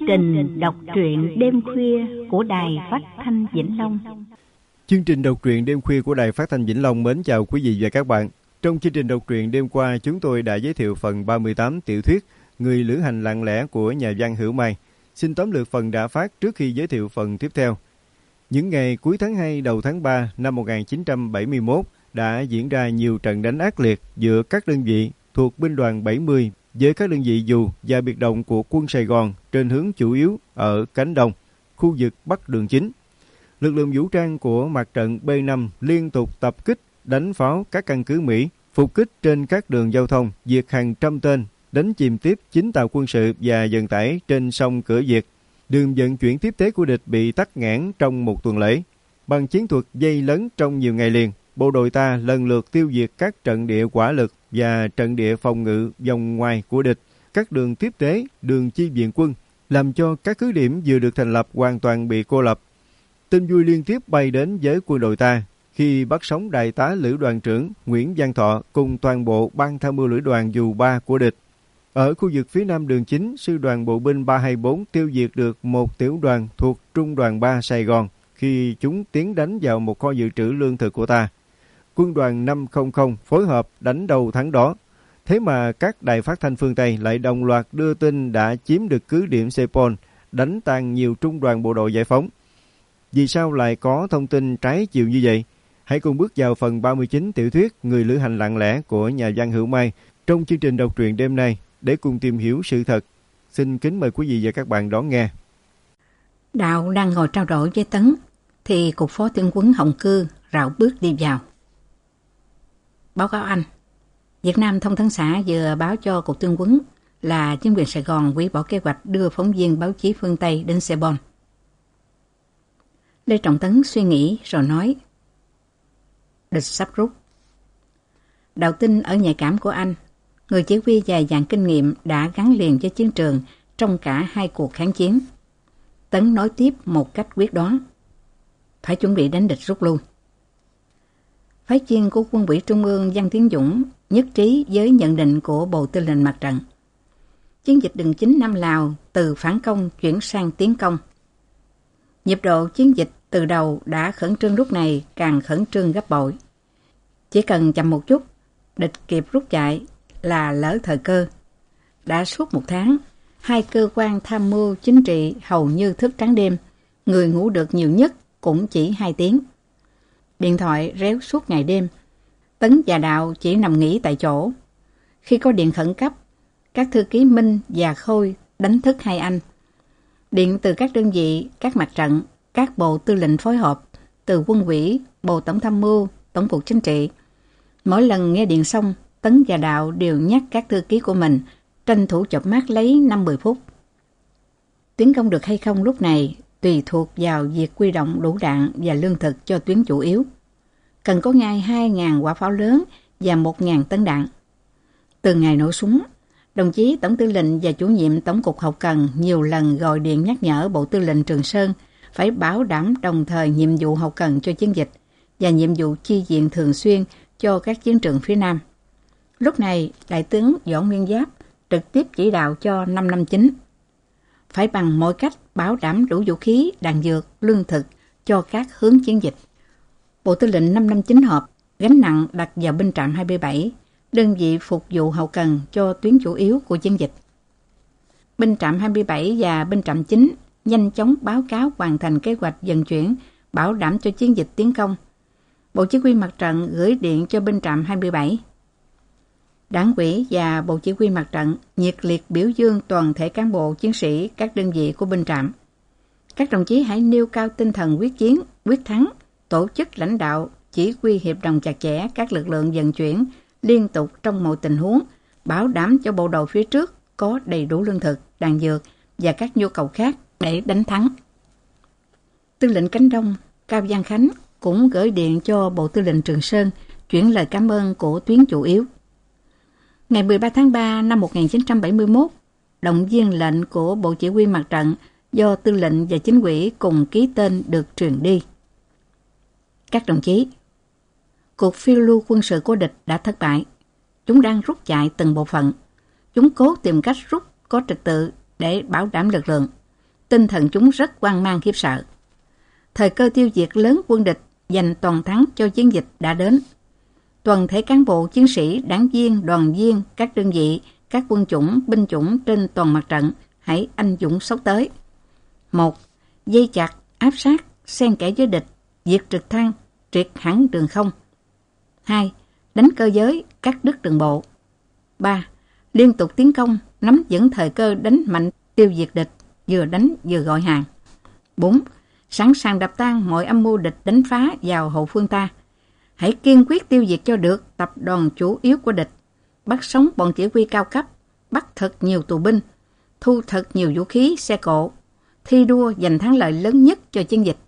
trình đọc truyện đêm khuya của Đài Phát thanh Vĩnh Long. Chương trình đọc truyện đêm khuya của Đài Phát thanh Vĩnh Long mến chào quý vị và các bạn. Trong chương trình đọc truyện đêm qua, chúng tôi đã giới thiệu phần 38 tiểu thuyết Người lữ hành lặng lẽ của nhà văn Hữu Mai. Xin tóm lược phần đã phát trước khi giới thiệu phần tiếp theo. Những ngày cuối tháng 2 đầu tháng 3 năm 1971 đã diễn ra nhiều trận đánh ác liệt giữa các đơn vị thuộc binh đoàn 70 với các đơn vị dù và biệt động của quân Sài Gòn trên hướng chủ yếu ở cánh Đông, khu vực Bắc Đường Chính. Lực lượng vũ trang của mặt trận B5 liên tục tập kích, đánh pháo các căn cứ Mỹ, phục kích trên các đường giao thông, diệt hàng trăm tên, đánh chìm tiếp 9 tàu quân sự và vận tải trên sông Cửa Việt. Đường vận chuyển tiếp tế của địch bị tắc nghẽn trong một tuần lễ. Bằng chiến thuật dây lấn trong nhiều ngày liền, bộ đội ta lần lượt tiêu diệt các trận địa hỏa lực và trận địa phòng ngự vòng ngoài của địch, các đường tiếp tế, đường chi viện quân, làm cho các cứ điểm vừa được thành lập hoàn toàn bị cô lập. Tin vui liên tiếp bay đến với quân đội ta khi bắt sống đại tá lữ đoàn trưởng Nguyễn Văn Thọ cùng toàn bộ ban tham mưu lữ đoàn dù 3 của địch. Ở khu vực phía nam đường chính, sư đoàn bộ binh 324 tiêu diệt được một tiểu đoàn thuộc trung đoàn 3 Sài Gòn khi chúng tiến đánh vào một kho dự trữ lương thực của ta. Quân đoàn 500 phối hợp đánh đầu thắng đó. Thế mà các đài phát thanh phương Tây lại đồng loạt đưa tin đã chiếm được cứ điểm Sepol, đánh tan nhiều trung đoàn bộ đội giải phóng. Vì sao lại có thông tin trái chiều như vậy? Hãy cùng bước vào phần 39 tiểu thuyết Người lữ hành lặng lẽ của nhà văn Hữu Mai trong chương trình đọc truyện đêm nay để cùng tìm hiểu sự thật. Xin kính mời quý vị và các bạn đón nghe. Đạo đang ngồi trao đổi với Tấn thì cục phó tuyên huấn Hồng Cư rảo bước đi vào. Báo cáo anh, Việt Nam Thông tấn xã vừa báo cho cục tuyên huấn là chính quyền Sài Gòn hủy bỏ kế hoạch đưa phóng viên báo chí phương Tây đến Sepol. Lê Trọng Tấn suy nghĩ rồi nói: địch sắp rút. Đạo tin ở nhạy cảm của anh, người chỉ huy dài dặn kinh nghiệm đã gắn liền với chiến trường trong cả hai cuộc kháng chiến. Tấn nói tiếp một cách quyết đoán: phải chuẩn bị đánh địch rút lui. Phái chiên của Quân ủy Trung ương Văn Tiến Dũng nhất trí với nhận định của Bộ Tư lệnh Mặt trận. Chiến dịch đường chính Nam Lào từ phản công chuyển sang tiến công. Nhịp độ chiến dịch từ đầu đã khẩn trương, lúc này càng khẩn trương gấp bội. Chỉ cần chậm một chút, địch kịp rút chạy là lỡ thời cơ. Đã suốt một tháng, hai cơ quan tham mưu chính trị hầu như thức trắng đêm, người ngủ được nhiều nhất cũng chỉ 2 tiếng. Điện thoại réo suốt ngày đêm. Tấn và Đạo chỉ nằm nghỉ tại chỗ. Khi có điện khẩn cấp, các thư ký Minh và Khôi đánh thức hai anh. Điện từ các đơn vị, các mặt trận, các bộ tư lệnh phối hợp, từ Quân ủy, Bộ Tổng tham mưu, Tổng cục chính trị. Mỗi lần nghe điện xong, Tấn và Đạo đều nhắc các thư ký của mình tranh thủ chợp mắt lấy 5-10 phút. Tiến công được hay không lúc này tùy thuộc vào việc huy động đủ đạn và lương thực cho tuyến chủ yếu. Cần có ngay 2.000 quả pháo lớn và 1.000 tấn đạn. Từ ngày nổ súng, đồng chí Tổng tư lệnh và chủ nhiệm Tổng cục Hậu cần nhiều lần gọi điện nhắc nhở Bộ Tư lệnh Trường Sơn phải bảo đảm đồng thời nhiệm vụ hậu cần cho chiến dịch và nhiệm vụ chi viện thường xuyên cho các chiến trường phía Nam. Lúc này, Đại tướng Võ Nguyên Giáp trực tiếp chỉ đạo cho 559 phải bằng mọi cách bảo đảm đủ vũ khí, đạn dược, lương thực cho các hướng chiến dịch. Bộ Tư lệnh 559 họp, gánh nặng đặt vào binh trạm 27, đơn vị phục vụ hậu cần cho tuyến chủ yếu của chiến dịch. Binh trạm 27 và binh trạm 9 nhanh chóng báo cáo hoàn thành kế hoạch vận chuyển, bảo đảm cho chiến dịch tiến công. Bộ Chỉ huy Mặt trận gửi điện cho binh trạm 27. Đảng ủy và Bộ Chỉ huy Mặt trận nhiệt liệt biểu dương toàn thể cán bộ chiến sĩ các đơn vị của binh trạm. Các đồng chí hãy nêu cao tinh thần quyết chiến, quyết thắng, tổ chức lãnh đạo, chỉ huy hiệp đồng chặt chẽ các lực lượng vận chuyển liên tục trong mọi tình huống, bảo đảm cho bộ đội phía trước có đầy đủ lương thực, đạn dược và các nhu cầu khác để đánh thắng. Tư lệnh cánh Đông Cao Văn Khánh cũng gửi điện cho Bộ Tư lệnh Trường Sơn chuyển lời cảm ơn của tuyến chủ yếu. Ngày 13 tháng 3 năm 1971, động viên lệnh của Bộ Chỉ huy Mặt trận do Tư lệnh và Chính ủy cùng ký tên được truyền đi. Các đồng chí, cuộc phiêu lưu quân sự của địch đã thất bại. Chúng đang rút chạy từng bộ phận. Chúng cố tìm cách rút có trật tự để bảo đảm lực lượng. tinh thần chúng rất hoang mang khiếp sợ. Thời cơ tiêu diệt lớn quân địch, giành toàn thắng cho chiến dịch đã đến. Toàn thể cán bộ, chiến sĩ, đảng viên, đoàn viên, các đơn vị, các quân chủng, binh chủng trên toàn mặt trận hãy anh dũng xốc tới. 1. Dây chặt, áp sát, xen kẽ với địch, diệt trực thăng, triệt hẳn đường không. 2. Đánh cơ giới, cắt đứt đường bộ. 3. Liên tục tiến công, nắm vững thời cơ đánh mạnh tiêu diệt địch, vừa đánh vừa gọi hàng. 4. Sẵn sàng đập tan mọi âm mưu địch đánh phá vào hậu phương ta. Hãy kiên quyết tiêu diệt cho được tập đoàn chủ yếu của địch, bắt sống bọn chỉ huy cao cấp, bắt thật nhiều tù binh, thu thật nhiều vũ khí, xe cộ, thi đua giành thắng lợi lớn nhất cho chiến dịch.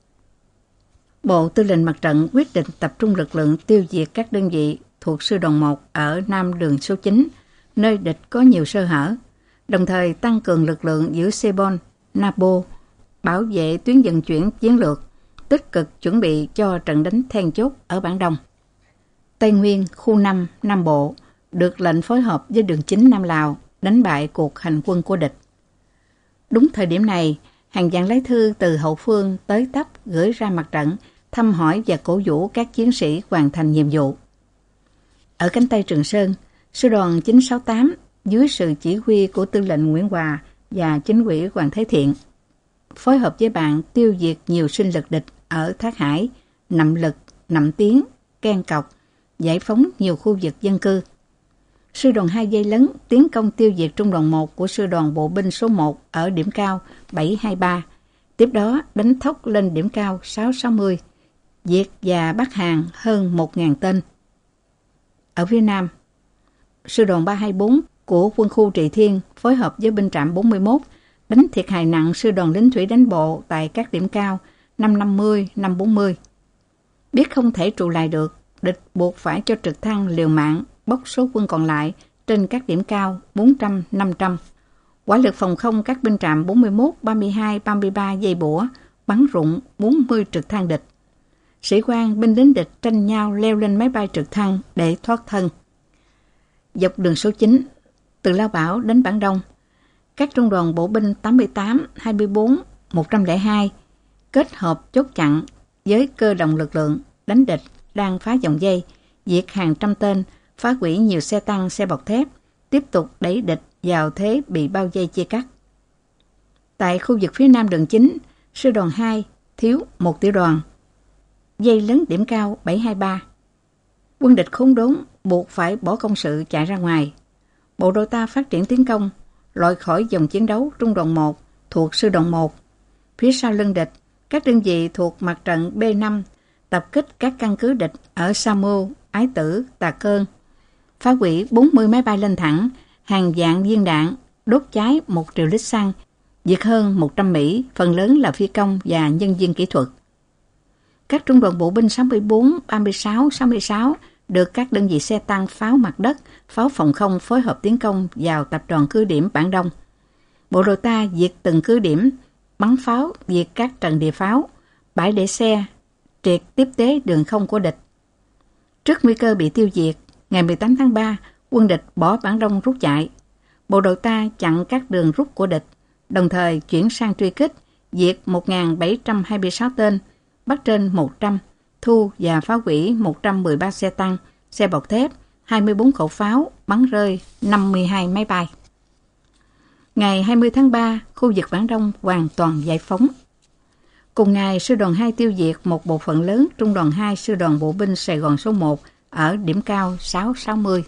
Bộ Tư lệnh Mặt trận quyết định tập trung lực lượng tiêu diệt các đơn vị thuộc Sư đoàn 1 ở Nam đường số 9, nơi địch có nhiều sơ hở, đồng thời tăng cường lực lượng giữ Sebon, Napo, bảo vệ tuyến vận chuyển chiến lược, tích cực chuẩn bị cho trận đánh then chốt ở Bản Đông. Tây Nguyên, khu 5, Nam Bộ được lệnh phối hợp với đường 9 Nam Lào đánh bại cuộc hành quân của địch. Đúng thời điểm này, hàng vạn lá thư từ hậu phương tới tấp gửi ra mặt trận, thăm hỏi và cổ vũ các chiến sĩ hoàn thành nhiệm vụ. Ở cánh Tây Trường Sơn, Sư đoàn 968 dưới sự chỉ huy của Tư lệnh Nguyễn Hòa và Chính ủy Hoàng Thế Thiện phối hợp với bạn tiêu diệt nhiều sinh lực địch ở Thác Hải, Nậm Lực, Nậm Tiến, Ken Cọc, giải phóng nhiều khu vực dân cư. Sư đoàn 2 dây lấn tiến công tiêu diệt trung đoàn 1 của Sư đoàn Bộ binh số 1 ở điểm cao 723, tiếp đó đánh thốc lên điểm cao 660, diệt và bắt hàng hơn 1.000 tên. Ở phía Nam, Sư đoàn 324 của quân khu Trị Thiên phối hợp với binh trạm 41 đánh thiệt hại nặng sư đoàn lính thủy đánh bộ tại các điểm cao 550, 540. Biết không thể trụ lại được, địch buộc phải cho trực thăng liều mạng bóc số quân còn lại trên các điểm cao 400, 500. Hỏa lực phòng không các binh trạm 41, 32, 33 dây bủa bắn rụng 40 trực thăng địch. Sĩ quan binh lính địch tranh nhau leo lên máy bay trực thăng để thoát thân. Dọc đường số 9, từ Lao Bảo đến Bản Đông, các trung đoàn bộ binh 88, 24, 102 kết hợp chốt chặn với cơ động lực lượng đánh địch đang phá vòng dây, diệt hàng trăm tên, phá hủy nhiều xe tăng, xe bọc thép, tiếp tục đẩy địch vào thế bị bao vây chia cắt. Tại khu vực phía Nam đường 9, Sư đoàn 2 thiếu một tiểu đoàn, dây lấn điểm cao 723. Quân địch khốn đốn buộc phải bỏ công sự chạy ra ngoài. Bộ đội ta phát triển tiến công, loại khỏi dòng chiến đấu trung đoàn 1 thuộc Sư đoàn 1. Phía sau lưng địch, các đơn vị thuộc mặt trận B5 tập kích các căn cứ địch ở Sa Mưu, Ái Tử, Tà Cơn, phá hủy 40 máy bay lên thẳng, hàng vạn viên đạn, đốt cháy 1 triệu lít xăng, diệt hơn 100 Mỹ, phần lớn là phi công và nhân viên kỹ thuật. Các trung đoàn bộ binh 64, 36, 66 được các đơn vị xe tăng, pháo mặt đất, pháo phòng không phối hợp tiến công vào tập đoàn cứ điểm Bản Đông. Bộ đội ta diệt từng cứ điểm, bắn pháo, diệt các trận địa pháo, bãi để xe, triệt tiếp tế đường không của địch. Trước nguy cơ bị tiêu diệt, ngày 18 tháng 3, quân địch bỏ Bản Đông rút chạy. Bộ đội ta chặn các đường rút của địch, đồng thời chuyển sang truy kích, diệt 1.726 tên, bắt trên 100, thu và phá hủy 113 xe tăng, xe bọc thép, 24 khẩu pháo, bắn rơi 52 máy bay. Ngày 20 tháng 3, khu vực Bản Đông hoàn toàn giải phóng. Cùng ngày, Sư đoàn 2 tiêu diệt một bộ phận lớn Trung đoàn 2 Sư đoàn Bộ binh Sài Gòn số 1 ở điểm cao 660.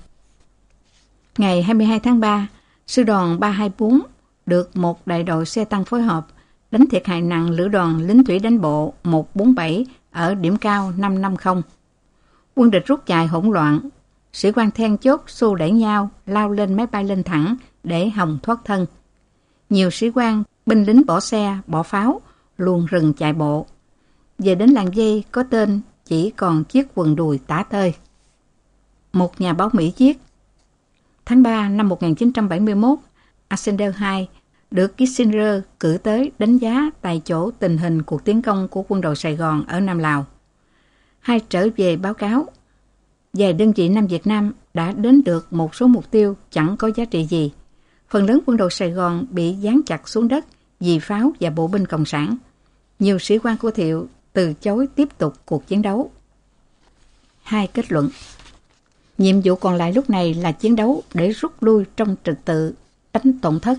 Ngày 22 tháng 3, Sư đoàn 324 được một đại đội xe tăng phối hợp đánh thiệt hại nặng lữ đoàn lính thủy đánh bộ 147 ở điểm cao 550. Quân địch rút chạy hỗn loạn, sĩ quan then chốt xô đẩy nhau lao lên máy bay lên thẳng để hòng thoát thân. Nhiều sĩ quan, binh lính bỏ xe, bỏ pháo, luồn rừng chạy bộ. Về đến làng dây có tên chỉ còn chiếc quần đùi tả tơi. Một nhà báo Mỹ viết, tháng 3 năm 1971, Alexander II được Kissinger cử tới đánh giá tại chỗ tình hình cuộc tiến công của quân đội Sài Gòn ở Nam Lào. Hai trở về báo cáo, vài đơn vị Nam Việt Nam đã đến được một số mục tiêu chẳng có giá trị gì. Phần lớn quân đội Sài Gòn bị dán chặt xuống đất vì pháo và bộ binh Cộng sản. Nhiều sĩ quan của Thiệu từ chối tiếp tục cuộc chiến đấu. 2 kết luận. Nhiệm vụ còn lại lúc này là chiến đấu để rút lui trong trật tự, đánh tổn thất.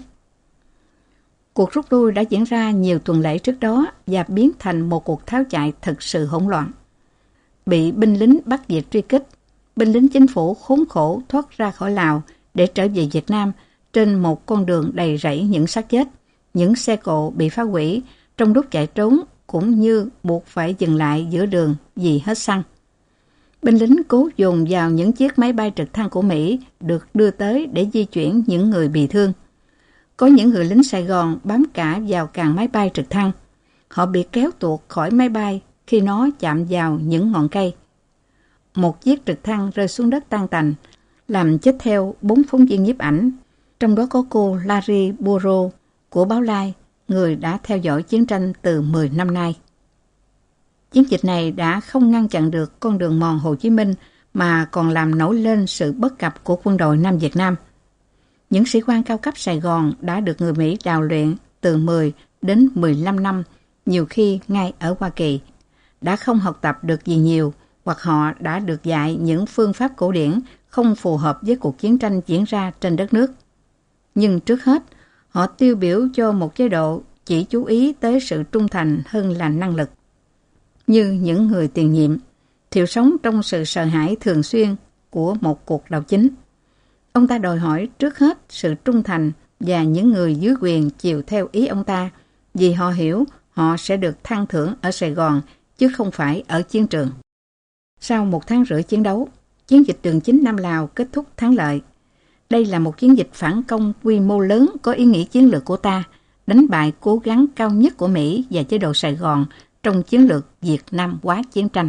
Cuộc rút lui đã diễn ra nhiều tuần lễ trước đó và biến thành một cuộc tháo chạy thực sự hỗn loạn. Bị binh lính Bắc Việt truy kích, binh lính chính phủ khốn khổ thoát ra khỏi Lào để trở về Việt Nam trên một con đường đầy rẫy những xác chết, những xe cộ bị phá hủy trong lúc chạy trốn cũng như buộc phải dừng lại giữa đường vì hết xăng. Binh lính cố dồn vào những chiếc máy bay trực thăng của Mỹ được đưa tới để di chuyển những người bị thương. Có những người lính Sài Gòn bám cả vào càng máy bay trực thăng. Họ bị kéo tuột khỏi máy bay khi nó chạm vào những ngọn cây. Một chiếc trực thăng rơi xuống đất tan tành, làm chết theo 4 phóng viên nhiếp ảnh, trong đó có cô Larry Burrow của báo Lai, người đã theo dõi chiến tranh từ 10 năm nay. Chiến dịch này đã không ngăn chặn được con đường mòn Hồ Chí Minh mà còn làm nổi lên sự bất cập của quân đội Nam Việt Nam. Những sĩ quan cao cấp Sài Gòn đã được người Mỹ đào luyện từ 10 đến 15 năm, nhiều khi ngay ở Hoa Kỳ, đã không học tập được gì nhiều, hoặc họ đã được dạy những phương pháp cổ điển không phù hợp với cuộc chiến tranh diễn ra trên đất nước. Nhưng trước hết, họ tiêu biểu cho một chế độ chỉ chú ý tới sự trung thành hơn là năng lực. Như những người tiền nhiệm, Thiệu sống trong sự sợ hãi thường xuyên của một cuộc đảo chính. Ông ta đòi hỏi trước hết sự trung thành và những người dưới quyền chiều theo ý ông ta, vì họ hiểu họ sẽ được thăng thưởng ở Sài Gòn chứ không phải ở chiến trường. Sau 1 tháng rưỡi chiến đấu, chiến dịch đường chính Nam Lào kết thúc thắng lợi. Đây là một chiến dịch phản công quy mô lớn có ý nghĩa chiến lược của ta, đánh bại cố gắng cao nhất của Mỹ và chế độ Sài Gòn trong chiến lược Việt Nam hóa chiến tranh.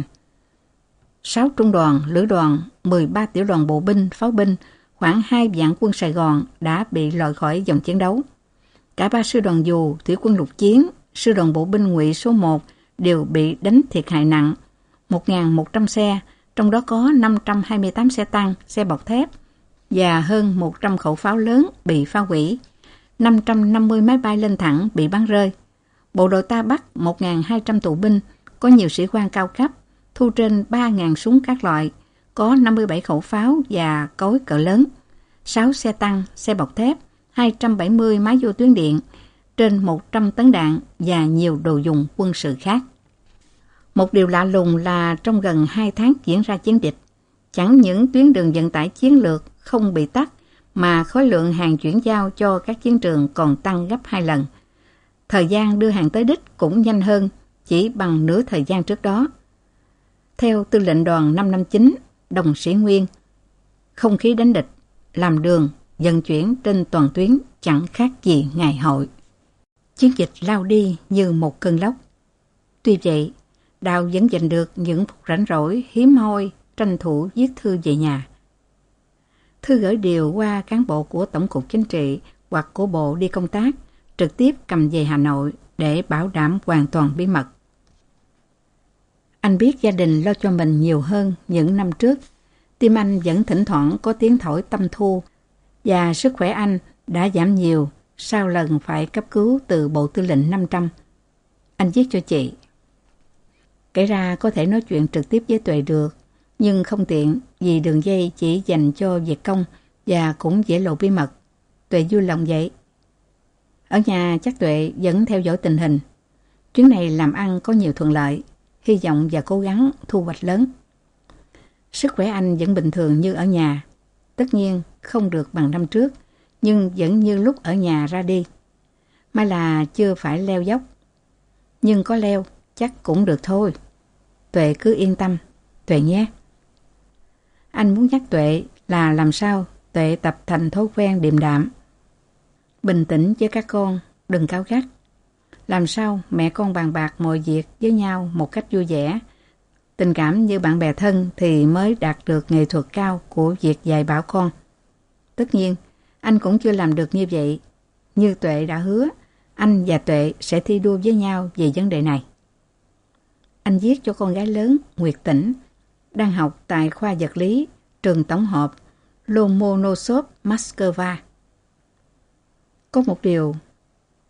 6 trung đoàn, lữ đoàn, 13 tiểu đoàn bộ binh, pháo binh, khoảng 2 vạn quân Sài Gòn đã bị loại khỏi dòng chiến đấu. Cả 3 sư đoàn dù, thủy quân lục chiến, sư đoàn bộ binh Ngụy số 1 đều bị đánh thiệt hại nặng. 1.100 xe, trong đó có 528 xe tăng, xe bọc thép và hơn 100 khẩu pháo lớn bị phá hủy. 550 máy bay lên thẳng bị bắn rơi. Bộ đội ta bắt 1.200 tù binh, có nhiều sĩ quan cao cấp, thu trên 3.000 súng các loại, có 57 khẩu pháo và cối cỡ lớn, 6 xe tăng, xe bọc thép, 270 máy vô tuyến điện, trên 100 tấn đạn và nhiều đồ dùng quân sự khác. Một điều lạ lùng là trong gần 2 tháng diễn ra chiến dịch, chẳng những tuyến đường vận tải chiến lược không bị tắc, mà khối lượng hàng chuyển giao cho các chiến trường còn tăng gấp 2 lần. Thời gian đưa hàng tới đích cũng nhanh hơn, chỉ bằng nửa thời gian trước đó. Theo tư lệnh đoàn 559, Đồng Sĩ Nguyên, không khí đánh địch, làm đường, vận chuyển trên toàn tuyến chẳng khác gì ngày hội. Chiến dịch lao đi như một cơn lốc. Tuy vậy, Đào vẫn giành được những phút rảnh rỗi hiếm hoi tranh thủ viết thư về nhà. Thư gửi điều qua cán bộ của Tổng cục Chính trị hoặc của bộ đi công tác, trực tiếp cầm về Hà Nội để bảo đảm hoàn toàn bí mật. Anh biết gia đình lo cho mình nhiều hơn những năm trước. Tim anh vẫn thỉnh thoảng có tiếng thổi tâm thu và sức khỏe anh đã giảm nhiều sau lần phải cấp cứu từ Bộ Tư lệnh 500. Anh viết cho chị. Kể ra có thể nói chuyện trực tiếp với Tuệ được, nhưng không tiện vì đường dây chỉ dành cho việc công và cũng dễ lộ bí mật. Tuệ vui lòng vậy. Ở nhà chắc Tuệ vẫn theo dõi tình hình. Chuyến này làm ăn có nhiều thuận lợi, hy vọng và cố gắng thu hoạch lớn. Sức khỏe anh vẫn bình thường như ở nhà. Tất nhiên không được bằng năm trước, nhưng vẫn như lúc ở nhà ra đi. May là chưa phải leo dốc. Nhưng có leo chắc cũng được thôi. Tuệ cứ yên tâm, Tuệ nhé. Anh muốn nhắc Tuệ là làm sao Tuệ tập thành thói quen điềm đạm. Bình tĩnh với các con, đừng cáu gắt. Làm sao mẹ con bàn bạc mọi việc với nhau một cách vui vẻ. Tình cảm như bạn bè thân thì mới đạt được nghệ thuật cao của việc dạy bảo con. Tất nhiên, anh cũng chưa làm được như vậy. Như Tuệ đã hứa, anh và Tuệ sẽ thi đua với nhau về vấn đề này. Anh viết cho con gái lớn Nguyệt Tĩnh, đang học tại khoa vật lý, trường tổng hợp Lomonosov, Moscow. Có một điều,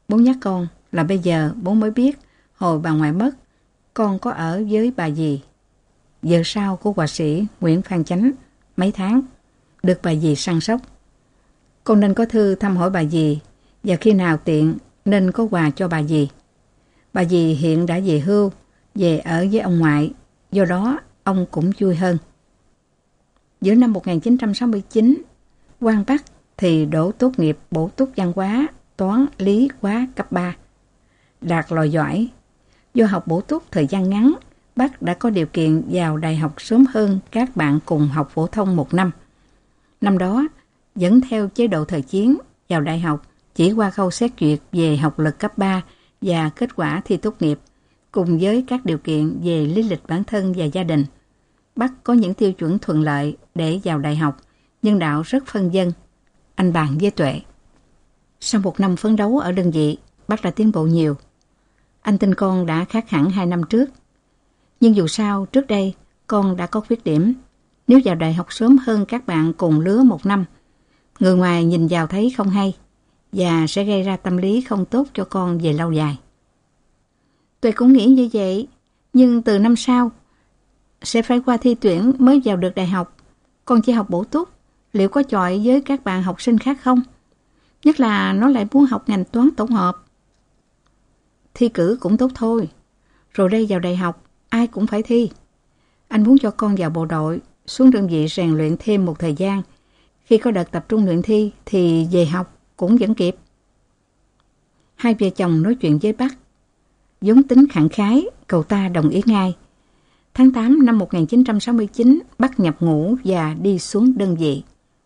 Bố nhắc con là bây giờ bố mới biết hồi bà ngoại mất, con có ở với bà dì, vợ sau của họa sĩ Nguyễn Phan Chánh, mấy tháng, được bà dì săn sóc. Con nên có thư thăm hỏi bà dì, và khi nào tiện nên có quà cho bà dì. Bà dì hiện đã về hưu, về ở với ông ngoại, do đó ông cũng vui hơn. Giữa năm 1969, Quang Bắc thì đỗ tốt nghiệp bổ túc văn hóa, toán, lý, hóa cấp 3. Đạt loại giỏi. Do học bổ túc thời gian ngắn, Bắc đã có điều kiện vào đại học sớm hơn các bạn cùng học phổ thông 1 năm. Năm đó, vẫn theo chế độ thời chiến, vào đại học chỉ qua khâu xét duyệt về học lực cấp 3 và kết quả thi tốt nghiệp, cùng với các điều kiện về lý lịch bản thân và gia đình. Bắc có những tiêu chuẩn thuận lợi để vào đại học, nhưng đạo rất phân vân. Anh bàn với Tuệ. Sau 1 năm phấn đấu ở đơn vị, Bắc đã tiến bộ nhiều. Anh tin con đã khác hẳn 2 năm trước. Nhưng dù sao, trước đây, con đã có khuyết điểm. Nếu vào đại học sớm hơn các bạn cùng lứa 1 năm, người ngoài nhìn vào thấy không hay, và sẽ gây ra tâm lý không tốt cho con về lâu dài. Tuệ cũng nghĩ như vậy, nhưng từ năm sau, sẽ phải qua thi tuyển mới vào được đại học. Con chỉ học bổ túc, liệu có chọi với các bạn học sinh khác không? Nhất là nó lại muốn học ngành toán tổng hợp. Thi cử cũng tốt thôi. Rồi đây vào đại học, ai cũng phải thi. Anh muốn cho con vào bộ đội, xuống đơn vị rèn luyện thêm một thời gian. Khi có đợt tập trung luyện thi thì về học cũng vẫn kịp. Hai vợ chồng nói chuyện với Bắc. Vốn tính khẳng khái, cậu ta đồng ý ngay. Tháng 8 năm 1969, Bắc nhập ngũ và đi xuống đơn vị.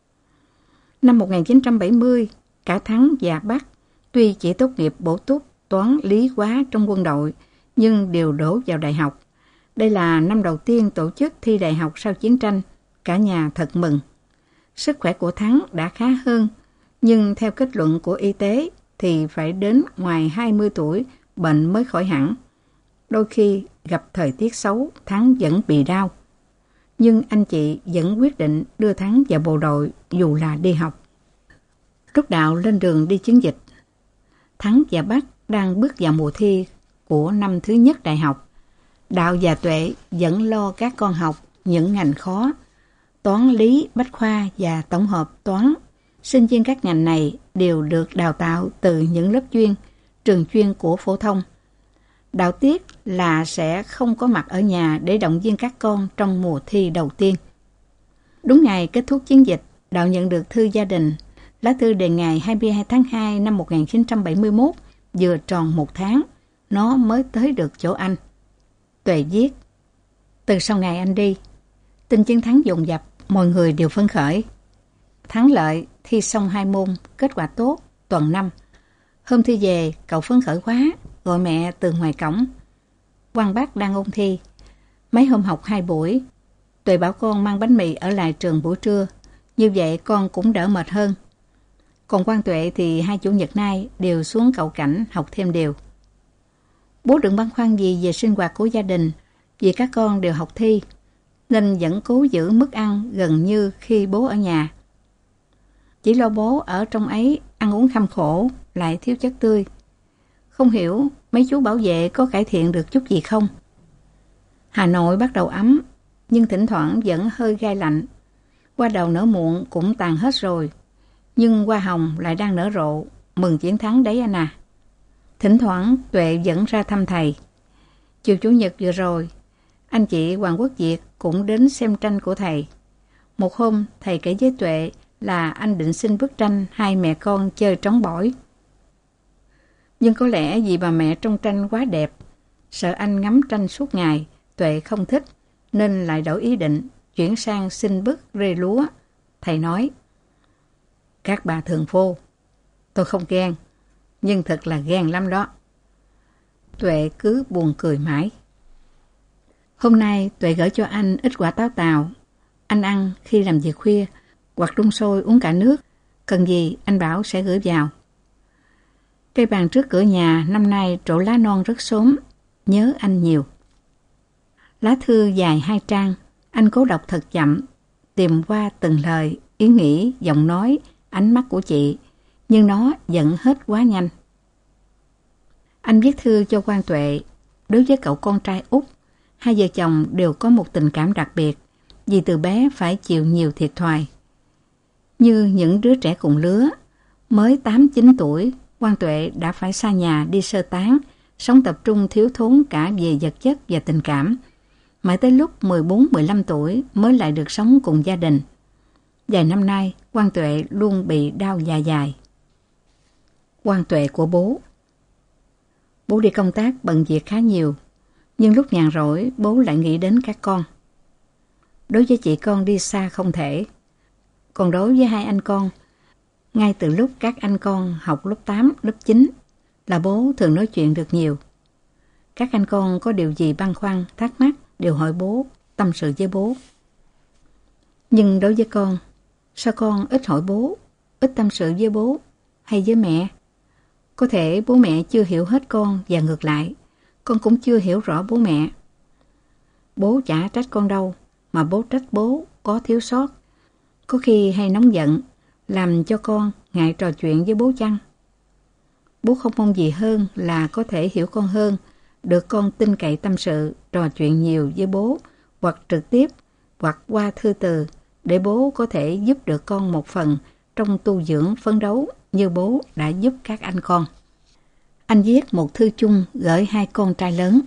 Năm 1970, cả Thắng và Bắc tuy chỉ tốt nghiệp bổ túc toán lý hóa trong quân đội, nhưng đều đỗ vào đại học. Đây là năm đầu tiên tổ chức thi đại học sau chiến tranh, cả nhà thật mừng. Sức khỏe của Thắng đã khá hơn, nhưng theo kết luận của y tế thì phải đến ngoài 20 tuổi bệnh mới khỏi hẳn. Đôi khi gặp thời tiết xấu, Thắng vẫn bị đau. Nhưng anh chị vẫn quyết định đưa Thắng vào bộ đội dù là đi học. Lúc Đạo lên đường đi chiến dịch, Thắng và Bắc đang bước vào mùa thi của năm thứ nhất đại học. Đạo và Tuệ vẫn lo các con học những ngành khó, toán, lý, bách khoa và tổng hợp toán. Sinh viên các ngành này đều được đào tạo từ những lớp chuyên, trường chuyên của phổ thông. Đạo tiếc là sẽ không có mặt ở nhà để động viên các con trong mùa thi đầu tiên. Đúng ngày kết thúc chiến dịch, Đạo nhận được thư gia đình. Lá thư đề ngày 22 tháng 2 năm 1971, vừa tròn 1 tháng, nó mới tới được chỗ anh. Tuệ viết: từ sau ngày anh đi, tin chiến thắng dồn dập, mọi người đều phấn khởi. Thắng lợi, thi xong 2 môn, kết quả tốt, tuần 5. Hôm thi về, cậu phấn khởi quá, gọi mẹ từ ngoài cổng. Quang Bắc đang ôn thi. Mấy hôm học 2 buổi, Tuệ bảo con mang bánh mì ở lại trường buổi trưa. Như vậy con cũng đỡ mệt hơn. Còn Quang Tuệ thì 2 chủ nhật nay đều xuống Cậu Cảnh học thêm đều. Bố đừng băn khoăn gì về sinh hoạt của gia đình, vì các con đều học thi, nên vẫn cố giữ mức ăn gần như khi bố ở nhà. Chỉ lo bố ở trong ấy ăn uống kham khổ, lại thiếu chất tươi. Không hiểu mấy chú bảo vệ có cải thiện được chút gì không? Hà Nội bắt đầu ấm, nhưng thỉnh thoảng vẫn hơi gai lạnh. Hoa đào nở muộn cũng tàn hết rồi, nhưng hoa hồng lại đang nở rộ, mừng chiến thắng đấy anh à. Thỉnh thoảng Tuệ vẫn ra thăm thầy. Chiều Chủ nhật vừa rồi, anh chị Hoàng Quốc Việt cũng đến xem tranh của thầy. Một hôm thầy kể với Tuệ là anh định xin bức tranh 2 mẹ con chơi trống bỏi. Nhưng có lẽ vì bà mẹ trong tranh quá đẹp, sợ anh ngắm tranh suốt ngày, Tuệ không thích, nên lại đổi ý định, chuyển sang xin bức rê lúa. Thầy nói: các bà thường phô, tôi không ghen, nhưng thật là ghen lắm đó. Tuệ cứ buồn cười mãi. Hôm nay Tuệ gửi cho anh ít quả táo tàu. Anh ăn khi làm việc khuya, hoặc đun sôi uống cả nước. Cần gì anh bảo sẽ gửi vào. Cây bàn trước cửa nhà năm nay trổ lá non rất xốm, nhớ anh nhiều. Lá thư dài 2 trang, anh cố đọc thật chậm, tìm qua từng lời, ý nghĩ, giọng nói, ánh mắt của chị, nhưng nó vẫn hết quá nhanh. Anh viết thư cho Quang Tuệ. Đối với cậu con trai út, hai vợ chồng đều có một tình cảm đặc biệt vì từ bé phải chịu nhiều thiệt thòi. Như những đứa trẻ cùng lứa, mới 8-9 tuổi, Quang Tuệ đã phải xa nhà đi sơ tán, sống tập trung thiếu thốn cả về vật chất và tình cảm. Mãi tới lúc 14-15 tuổi mới lại được sống cùng gia đình. Vài năm nay, Quang Tuệ luôn bị đau dạ dày. Quang Tuệ của bố. Bố đi công tác bận việc khá nhiều, nhưng lúc nhàn rỗi bố lại nghĩ đến các con. Đối với chị con đi xa không thể. Còn đối với hai anh con, ngay từ lúc các anh con học lớp 8, lớp 9 là bố thường nói chuyện được nhiều. Các anh con có điều gì băn khoăn, thắc mắc đều hỏi bố, tâm sự với bố. Nhưng đối với con, sao con ít hỏi bố, ít tâm sự với bố hay với mẹ? Có thể bố mẹ chưa hiểu hết con và ngược lại, con cũng chưa hiểu rõ bố mẹ. Bố chả trách con đâu, mà bố trách bố có thiếu sót. Có khi hay nóng giận, làm cho con ngại trò chuyện với bố chăng? Bố không mong gì hơn là có thể hiểu con hơn, được con tin cậy tâm sự, trò chuyện nhiều với bố, hoặc trực tiếp, hoặc qua thư từ, để bố có thể giúp được con một phần trong tu dưỡng phấn đấu như bố đã giúp các anh con. Anh viết một thư chung gửi hai con trai lớn.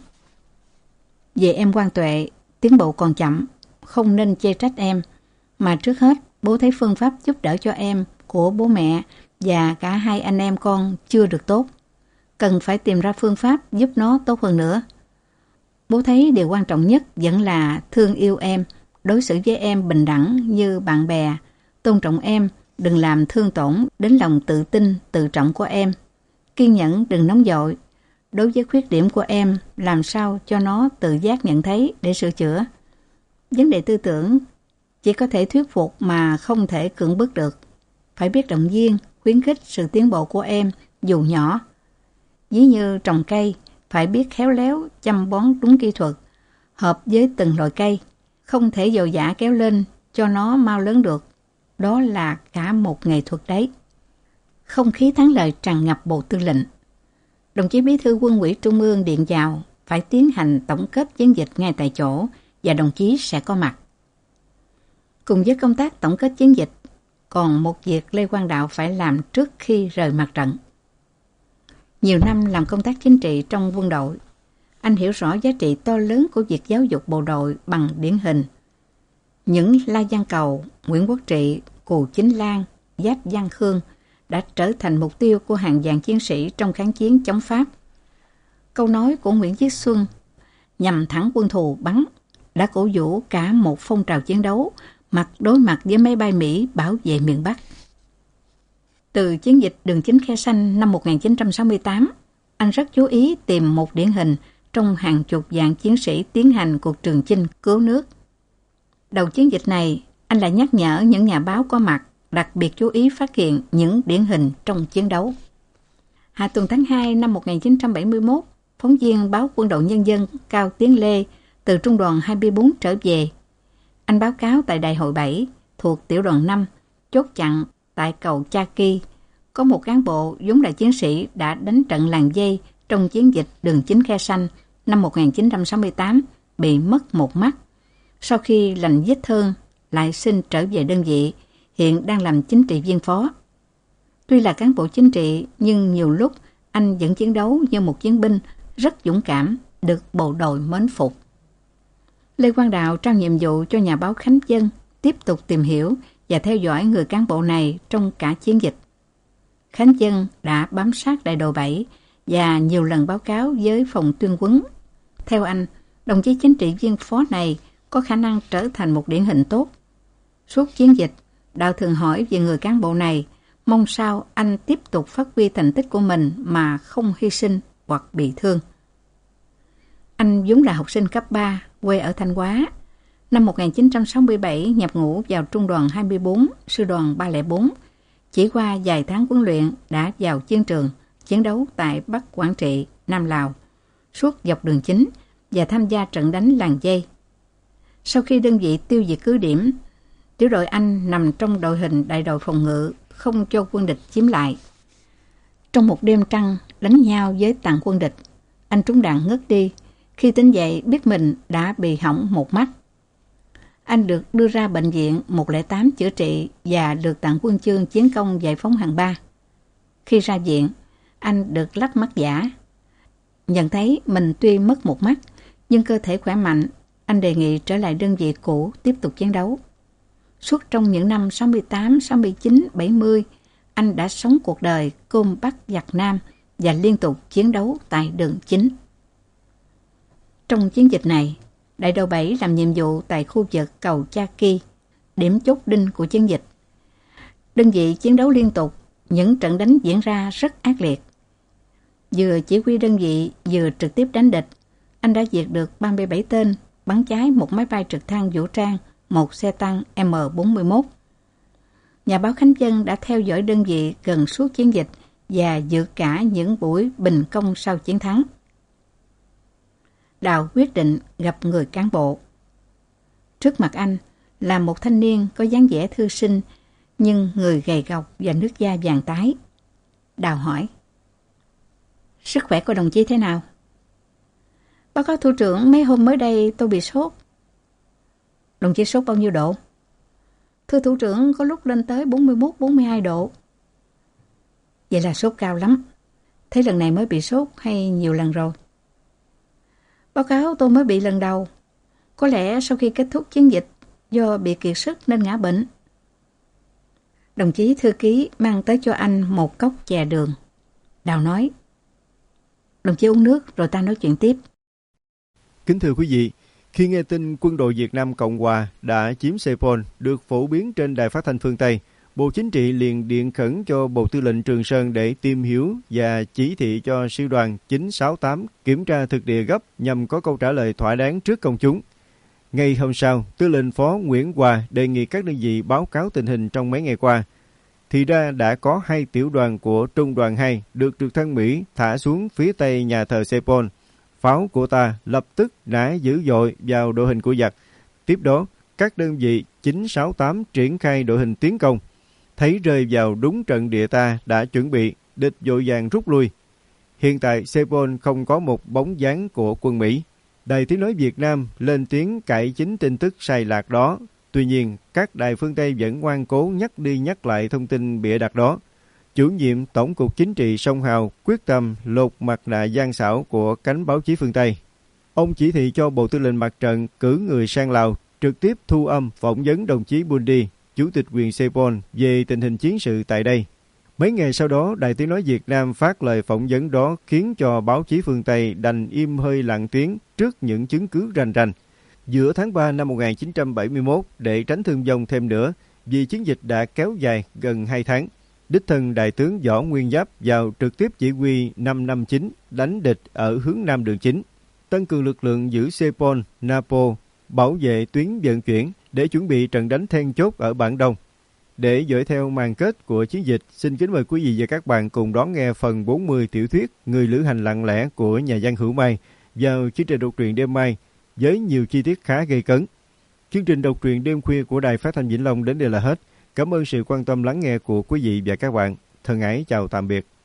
Về em Quang Tuệ, tiến bộ còn chậm, không nên chê trách em, mà trước hết bố thấy phương pháp giúp đỡ cho em của bố mẹ và cả hai anh em con chưa được tốt. Cần phải tìm ra phương pháp giúp nó tốt hơn nữa. Bố thấy điều quan trọng nhất vẫn là thương yêu em, đối xử với em bình đẳng như bạn bè, tôn trọng em, đừng làm thương tổn đến lòng tự tin, tự trọng của em. Kiên nhẫn, đừng nóng vội. Đối với khuyết điểm của em, làm sao cho nó tự giác nhận thấy để sửa chữa. Vấn đề tư tưởng chỉ có thể thuyết phục mà không thể cưỡng bức được. Phải biết động viên, khuyến khích sự tiến bộ của em dù nhỏ. Ví như trồng cây, phải biết khéo léo, chăm bón đúng kỹ thuật, hợp với từng loại cây. Không thể dội dã kéo lên cho nó mau lớn được. Đó là cả một nghệ thuật đấy. Không khí thắng lợi tràn ngập Bộ Tư lệnh. Đồng chí Bí thư Quân ủy Trung ương điện vào phải tiến hành tổng kết chiến dịch ngay tại chỗ và đồng chí sẽ có mặt. Cùng với công tác tổng kết chiến dịch, còn một việc Lê Quang Đạo phải làm trước khi rời mặt trận. Nhiều năm làm công tác chính trị trong quân đội, anh hiểu rõ giá trị to lớn của việc giáo dục bộ đội bằng điển hình. Những La Văn Cầu, Nguyễn Quốc Trị, Cù Chính Lan, Giáp Văn Khương đã trở thành mục tiêu của hàng vạn chiến sĩ trong kháng chiến chống Pháp. Câu nói của Nguyễn Viết Xuân, nhằm thẳng quân thù bắn, đã cổ vũ cả một phong trào chiến đấu đối mặt với máy bay Mỹ bảo vệ miền Bắc. Từ chiến dịch Đường Chính Khe Xanh năm 1968, anh rất chú ý tìm một điển hình trong hàng chục vạn chiến sĩ tiến hành cuộc trường chinh cứu nước. Đầu chiến dịch này, anh lại nhắc nhở những nhà báo có mặt đặc biệt chú ý phát hiện những điển hình trong chiến đấu. Hạ tuần tháng 2 năm 1971, phóng viên báo Quân đội Nhân dân Cao Tiến Lê từ Trung đoàn 24 trở về. Anh báo cáo tại Đại hội 7 thuộc Tiểu đoàn 5, chốt chặn tại cầu Cha Kỳ. Có một cán bộ vốn là chiến sĩ đã đánh trận làng dây trong chiến dịch Đường Chính Khe Xanh năm 1968 bị mất một mắt. Sau khi lành vết thương, lại xin trở về đơn vị, hiện đang làm chính trị viên phó. Tuy là cán bộ chính trị, nhưng nhiều lúc anh vẫn chiến đấu như một chiến binh rất dũng cảm, được bộ đội mến phục. Lê Quang Đạo trao nhiệm vụ cho nhà báo Khánh Dân tiếp tục tìm hiểu và theo dõi người cán bộ này trong cả chiến dịch. Khánh Dân đã bám sát đại đội 7 và nhiều lần báo cáo với phòng tuyên huấn. Theo anh, đồng chí chính trị viên phó này có khả năng trở thành một điển hình tốt. Suốt chiến dịch, Đạo thường hỏi về người cán bộ này, mong sao anh tiếp tục phát huy thành tích của mình mà không hy sinh hoặc bị thương. Anh vốn là học sinh cấp 3, quê ở Thanh Hóa. Năm 1967 nhập ngũ vào Trung đoàn 24, Sư đoàn 304. Chỉ qua vài tháng huấn luyện đã vào chiến trường, chiến đấu tại Bắc Quảng Trị, Nam Lào, suốt dọc đường chính và tham gia trận đánh làng dây. Sau khi đơn vị tiêu diệt cứ điểm, tiểu đội Anh nằm trong đội hình đại đội phòng ngự, không cho quân địch chiếm lại. Trong một đêm trăng đánh nhau với tàn quân địch, anh trúng đạn ngất đi. Khi tỉnh dậy biết mình đã bị hỏng một mắt. Anh được đưa ra bệnh viện 108 chữa trị và được tặng huân chương chiến công giải phóng hạng 3. Khi ra viện, anh được lắp mắt giả. Nhận thấy mình tuy mất một mắt, nhưng cơ thể khỏe mạnh, anh đề nghị trở lại đơn vị cũ tiếp tục chiến đấu. Suốt trong những năm 68, 69, 70, anh đã sống cuộc đời côn Bắc giặc Nam và liên tục chiến đấu tại đường chính. Trong chiến dịch này, Đại đội 7 làm nhiệm vụ tại khu vực cầu Chaki, điểm chốt đinh của chiến dịch. Đơn vị chiến đấu liên tục, những trận đánh diễn ra rất ác liệt. Vừa chỉ huy đơn vị, vừa trực tiếp đánh địch, anh đã diệt được 37 tên, bắn cháy một máy bay trực thăng vũ trang, một xe tăng M41. Nhà báo Khánh Dân đã theo dõi đơn vị gần suốt chiến dịch và dự cả những buổi bình công sau chiến thắng. Đào quyết định gặp người cán bộ. Trước mặt anh là một thanh niên có dáng vẻ thư sinh, nhưng người gầy gộc và nước da vàng tái. Đào hỏi: "Sức khỏe của đồng chí thế nào?" "Báo cáo thủ trưởng, mấy hôm mới đây tôi bị sốt." "Đồng chí sốt bao nhiêu độ?" "Thưa thủ trưởng, có lúc lên tới 41, 42 độ. Vậy là sốt cao lắm. Thế lần này mới bị sốt hay nhiều lần rồi?" "Báo cáo, tôi mới bị lần đầu. Có lẽ sau khi kết thúc chiến dịch, do bị kiệt sức nên ngã bệnh." "Đồng chí thư ký mang tới cho anh một cốc chè đường." Đào nói. "Đồng chí uống nước rồi ta nói chuyện tiếp." Kính thưa quý vị, khi nghe tin quân đội Việt Nam Cộng Hòa đã chiếm Saigon được phổ biến trên đài phát thanh phương Tây, Bộ Chính trị liền điện khẩn cho Bộ Tư lệnh Trường Sơn để tìm hiểu và chỉ thị cho sư đoàn 968 kiểm tra thực địa gấp nhằm có câu trả lời thỏa đáng trước công chúng. Ngày hôm sau, Tư lệnh Phó Nguyễn Hòa đề nghị các đơn vị báo cáo tình hình trong mấy ngày qua. Thì ra đã có 2 tiểu đoàn của Trung đoàn 2 được trực thăng Mỹ thả xuống phía tây nhà thờ Saigon. Pháo của ta lập tức nã dữ dội vào đội hình của giặc. Tiếp đó, các đơn vị 968 triển khai đội hình tiến công. Thấy rơi vào đúng trận địa ta đã chuẩn bị, địch vội vàng rút lui. Hiện tại Saigon không có một bóng dáng của quân Mỹ. Đài Tiếng nói Việt Nam lên tiếng cải chính tin tức sai lạc đó. Tuy nhiên, các đài phương Tây vẫn ngoan cố nhắc đi nhắc lại thông tin bịa đặt đó. Chủ nhiệm Tổng cục Chính trị Song Hào quyết tâm lột mặt nạ gian xảo của cánh báo chí phương Tây. Ông chỉ thị cho Bộ Tư lệnh Mặt trận cử người sang Lào trực tiếp thu âm phỏng vấn đồng chí Bundi, Chủ tịch quyền Saigon về tình hình chiến sự tại đây. Mấy ngày sau đó, Đài Tiếng nói Việt Nam phát lời phỏng vấn đó khiến cho báo chí phương Tây đành im hơi lặng tiếng trước những chứng cứ rành rành. Giữa tháng 3 năm 1971, để tránh thương vong thêm nữa, vì chiến dịch đã kéo dài gần 2 tháng, đích thân Đại tướng Võ Nguyên Giáp vào trực tiếp chỉ huy 559 đánh địch ở hướng Nam đường chính, tăng cường lực lượng giữ Saigon, Napo, bảo vệ tuyến vận chuyển để chuẩn bị trận đánh then chốt ở Bản Đông. Để dõi theo màn kết của chiến dịch, xin kính mời quý vị và các bạn cùng đón nghe phần 40 tiểu thuyết Người lữ hành lặng lẽ của nhà văn Hữu Mai vào chương trình độc truyện đêm mai với nhiều chi tiết khá gây cấn. Chương trình độc truyện đêm khuya của Đài Phát thanh Vĩnh Long đến đây là hết. Cảm ơn sự quan tâm lắng nghe của quý vị và các bạn. Thân ái chào tạm biệt.